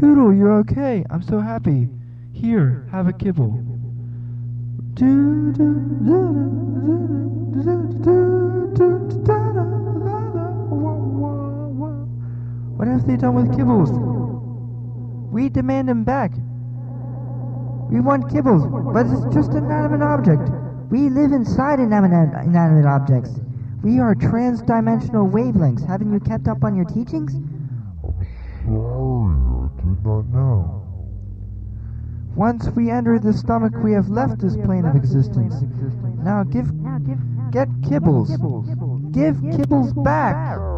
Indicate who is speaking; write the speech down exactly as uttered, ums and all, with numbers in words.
Speaker 1: Poodle, you're okay. I'm so happy. Here, have a kibble. What have they done with kibbles? We demand them back. We want kibbles, but it's just an inanimate object. We live inside inanimate, inanimate objects. We are trans-dimensional wavelengths. Haven't you kept up on your teachings?
Speaker 2: Sorry, I did not know.
Speaker 1: Once we enter the stomach, we have left this plane of existence. Now give, get kibbles. Give kibbles back.